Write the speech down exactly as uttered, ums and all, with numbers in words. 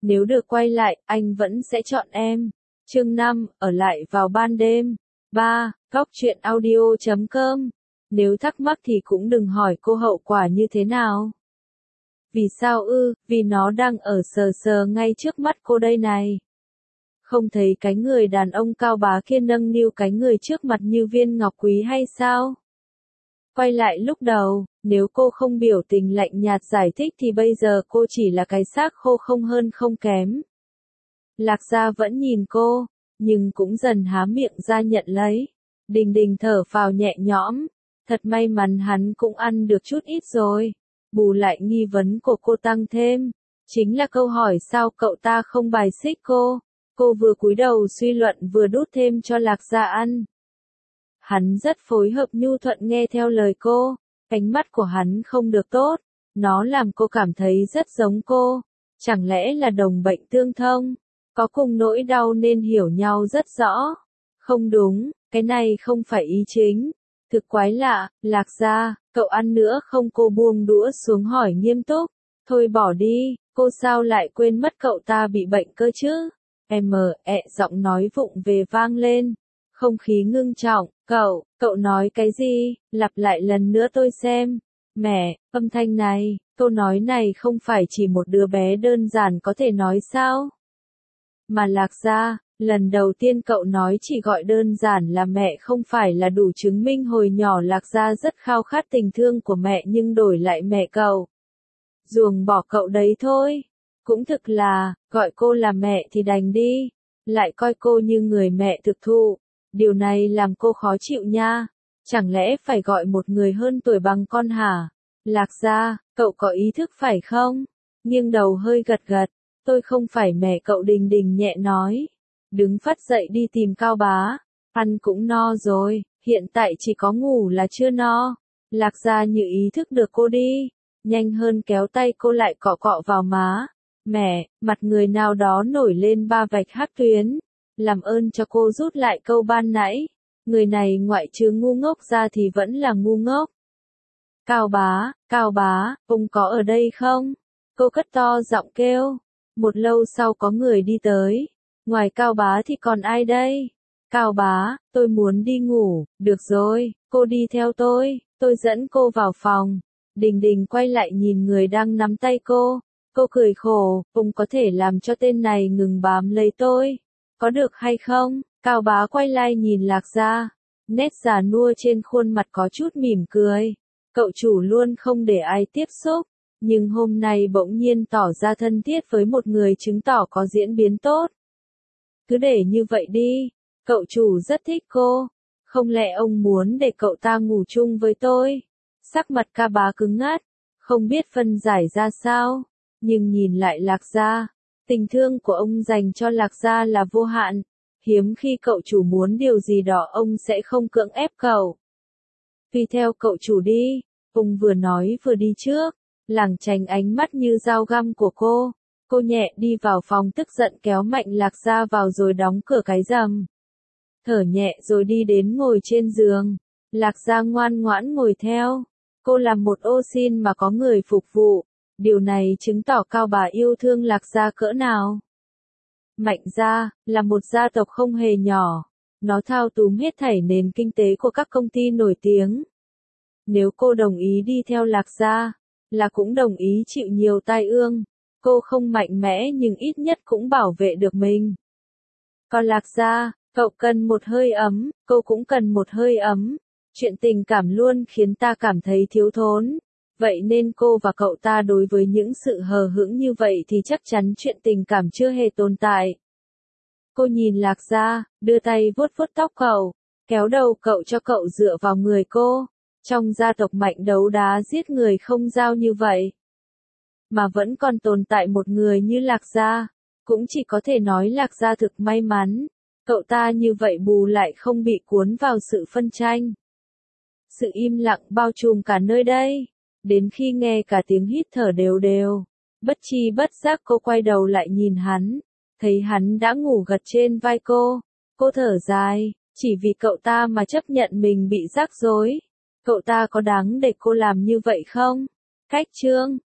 Nếu được quay lại, anh vẫn sẽ chọn em. Chương năm, ở lại vào ban đêm. ba. Góc truyện audio chấm com. Nếu thắc mắc thì cũng đừng hỏi cô hậu quả như thế nào. Vì sao ư? Vì nó đang ở sờ sờ ngay trước mắt cô đây này. Không thấy cái người đàn ông cao bá kia nâng niu cái người trước mặt như viên ngọc quý hay sao? Quay lại lúc đầu, nếu cô không biểu tình lạnh nhạt giải thích thì bây giờ cô chỉ là cái xác khô không hơn không kém. Lạc Gia vẫn nhìn cô, nhưng cũng dần há miệng ra nhận lấy. Đình Đình thở phào nhẹ nhõm, thật may mắn hắn cũng ăn được chút ít rồi. Bù lại nghi vấn của cô tăng thêm, chính là câu hỏi sao cậu ta không bài xích cô. Cô vừa cúi đầu suy luận vừa đút thêm cho Lạc Gia ăn. Hắn rất phối hợp nhu thuận nghe theo lời cô, ánh mắt của hắn không được tốt, nó làm cô cảm thấy rất giống cô. Chẳng lẽ là đồng bệnh tương thông, có cùng nỗi đau nên hiểu nhau rất rõ. Không đúng, cái này không phải ý chính. Thực quái lạ, Lạc Gia, cậu ăn nữa không? Cô buông đũa xuống hỏi nghiêm túc. Thôi bỏ đi, cô sao lại quên mất cậu ta bị bệnh cơ chứ? Em ẹ giọng nói vụng về vang lên. Không khí ngưng trọng, cậu, cậu nói cái gì? Lặp lại lần nữa tôi xem. Mẹ, âm thanh này, câu nói này không phải chỉ một đứa bé đơn giản có thể nói sao? Mà Lạc Gia, lần đầu tiên cậu nói chỉ gọi đơn giản là mẹ không phải là đủ chứng minh hồi nhỏ Lạc Gia rất khao khát tình thương của mẹ nhưng đổi lại mẹ cậu. Ruồng bỏ cậu đấy thôi. Cũng thực là, gọi cô là mẹ thì đành đi, lại coi cô như người mẹ thực thụ. Điều này làm cô khó chịu nha. Chẳng lẽ phải gọi một người hơn tuổi bằng con hả? Lạc Gia, cậu có ý thức phải không? Nghiêng đầu hơi gật gật. Tôi không phải mẹ cậu. Đình Đình nhẹ nói. Đứng phát dậy đi tìm Cao Bá. Ăn cũng no rồi, hiện tại chỉ có ngủ là chưa no. Lạc Gia như ý thức được cô đi. Nhanh hơn kéo tay cô lại cọ cọ vào má. Mẹ, mặt người nào đó nổi lên ba vạch hắc tuyến. Làm ơn cho cô rút lại câu ban nãy. Người này ngoại trừ ngu ngốc ra thì vẫn là ngu ngốc. Cao Bá, Cao Bá, ông có ở đây không? Cô cất to giọng kêu. Một lâu sau có người đi tới. Ngoài Cao Bá thì còn ai đây? Cao Bá, tôi muốn đi ngủ. Được rồi, cô đi theo tôi, tôi dẫn cô vào phòng. Đình Đình quay lại nhìn người đang nắm tay cô. Cô cười khổ, ông có thể làm cho tên này ngừng bám lấy tôi. Có được hay không? Cao Bá quay lại nhìn Lạc Gia. Nét già nua trên khuôn mặt có chút mỉm cười. Cậu chủ luôn không để ai tiếp xúc. Nhưng hôm nay bỗng nhiên tỏ ra thân thiết với một người chứng tỏ có diễn biến tốt. Cứ để như vậy đi. Cậu chủ rất thích cô. Không lẽ ông muốn để cậu ta ngủ chung với tôi? Sắc mặt Cao Bá cứng ngắt. Không biết phân giải ra sao. Nhưng nhìn lại Lạc Gia. Tình thương của ông dành cho Lạc Gia là vô hạn. Hiếm khi cậu chủ muốn điều gì đó ông sẽ không cưỡng ép cậu. Tùy theo cậu chủ đi. Ông vừa nói vừa đi trước. Lảng tránh ánh mắt như dao găm của cô. Cô nhẹ đi vào phòng tức giận kéo mạnh Lạc Gia vào rồi đóng cửa cái rầm. Thở nhẹ rồi đi đến ngồi trên giường. Lạc Gia ngoan ngoãn ngồi theo. Cô làm một ô xin mà có người phục vụ. Điều này chứng tỏ Cao Bá yêu thương Lạc Gia cỡ nào. Mạnh gia, là một gia tộc không hề nhỏ. Nó thao túng hết thảy nền kinh tế của các công ty nổi tiếng. Nếu cô đồng ý đi theo Lạc Gia, là cũng đồng ý chịu nhiều tai ương. Cô không mạnh mẽ nhưng ít nhất cũng bảo vệ được mình. Còn Lạc Gia, cậu cần một hơi ấm, cô cũng cần một hơi ấm. Chuyện tình cảm luôn khiến ta cảm thấy thiếu thốn. Vậy nên cô và cậu ta đối với những sự hờ hững như vậy thì chắc chắn chuyện tình cảm chưa hề tồn tại. Cô nhìn Lạc Gia, đưa tay vuốt vuốt tóc cậu, kéo đầu cậu cho cậu dựa vào người cô. Trong gia tộc mạnh đấu đá giết người không giao như vậy. Mà vẫn còn tồn tại một người như Lạc Gia. Cũng chỉ có thể nói Lạc Gia thực may mắn. Cậu ta như vậy bù lại không bị cuốn vào sự phân tranh. Sự im lặng bao trùm cả nơi đây. Đến khi nghe cả tiếng hít thở đều đều. Bất chi bất giác cô quay đầu lại nhìn hắn. Thấy hắn đã ngủ gật trên vai cô. Cô thở dài. Chỉ vì cậu ta mà chấp nhận mình bị rắc rối. Cậu ta có đáng để cô làm như vậy không? Cách chương